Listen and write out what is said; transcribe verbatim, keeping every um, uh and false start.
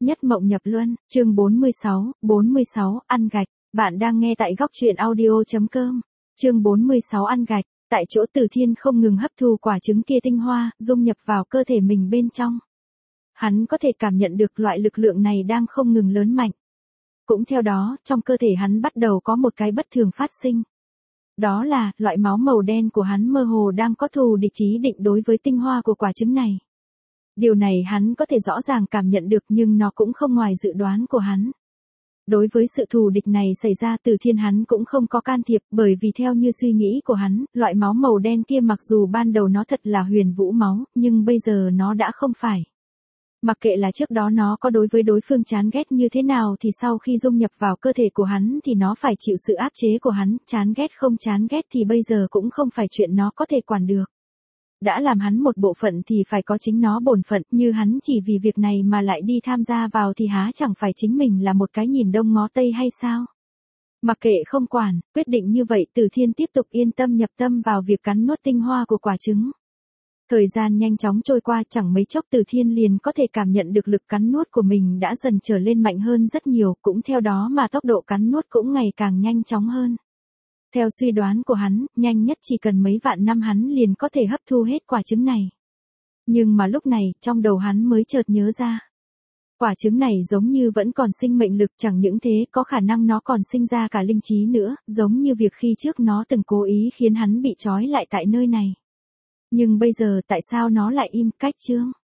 Nhất mộng nhập luân, chương bốn mươi sáu, bốn mươi sáu, ăn gạch. Bạn đang nghe tại góc truyện audio.com. Chương bốn mươi sáu ăn gạch. Tại chỗ Từ Thiên không ngừng hấp thu quả trứng kia tinh hoa, dung nhập vào cơ thể mình bên trong. Hắn có thể cảm nhận được loại lực lượng này đang không ngừng lớn mạnh. Cũng theo đó, trong cơ thể hắn bắt đầu có một cái bất thường phát sinh. Đó là, loại máu màu đen của hắn mơ hồ đang có thù địch chí định đối với tinh hoa của quả trứng này. Điều này hắn có thể rõ ràng cảm nhận được nhưng nó cũng không ngoài dự đoán của hắn. Đối với sự thù địch này xảy ra Từ Thiên hắn cũng không có can thiệp, bởi vì theo như suy nghĩ của hắn, loại máu màu đen kia mặc dù ban đầu nó thật là huyền vũ máu, nhưng bây giờ nó đã không phải. Mặc kệ là trước đó nó có đối với đối phương chán ghét như thế nào thì sau khi dung nhập vào cơ thể của hắn thì nó phải chịu sự áp chế của hắn, chán ghét không chán ghét thì bây giờ cũng không phải chuyện nó có thể quản được. Đã làm hắn một bộ phận thì phải có chính nó bổn phận, như hắn chỉ vì việc này mà lại đi tham gia vào thì há chẳng phải chính mình là một cái nhìn đông ngó tây hay sao? Mặc kệ không quản, quyết định như vậy Từ Thiên tiếp tục yên tâm nhập tâm vào việc cắn nuốt tinh hoa của quả trứng. Thời gian nhanh chóng trôi qua, chẳng mấy chốc Từ Thiên liền có thể cảm nhận được lực cắn nuốt của mình đã dần trở lên mạnh hơn rất nhiều, cũng theo đó mà tốc độ cắn nuốt cũng ngày càng nhanh chóng hơn. Theo suy đoán của hắn, nhanh nhất chỉ cần mấy vạn năm hắn liền có thể hấp thu hết quả trứng này. Nhưng mà lúc này, trong đầu hắn mới chợt nhớ ra. Quả trứng này giống như vẫn còn sinh mệnh lực, chẳng những thế có khả năng nó còn sinh ra cả linh trí nữa, giống như việc khi trước nó từng cố ý khiến hắn bị trói lại tại nơi này. Nhưng bây giờ tại sao nó lại im cách chương?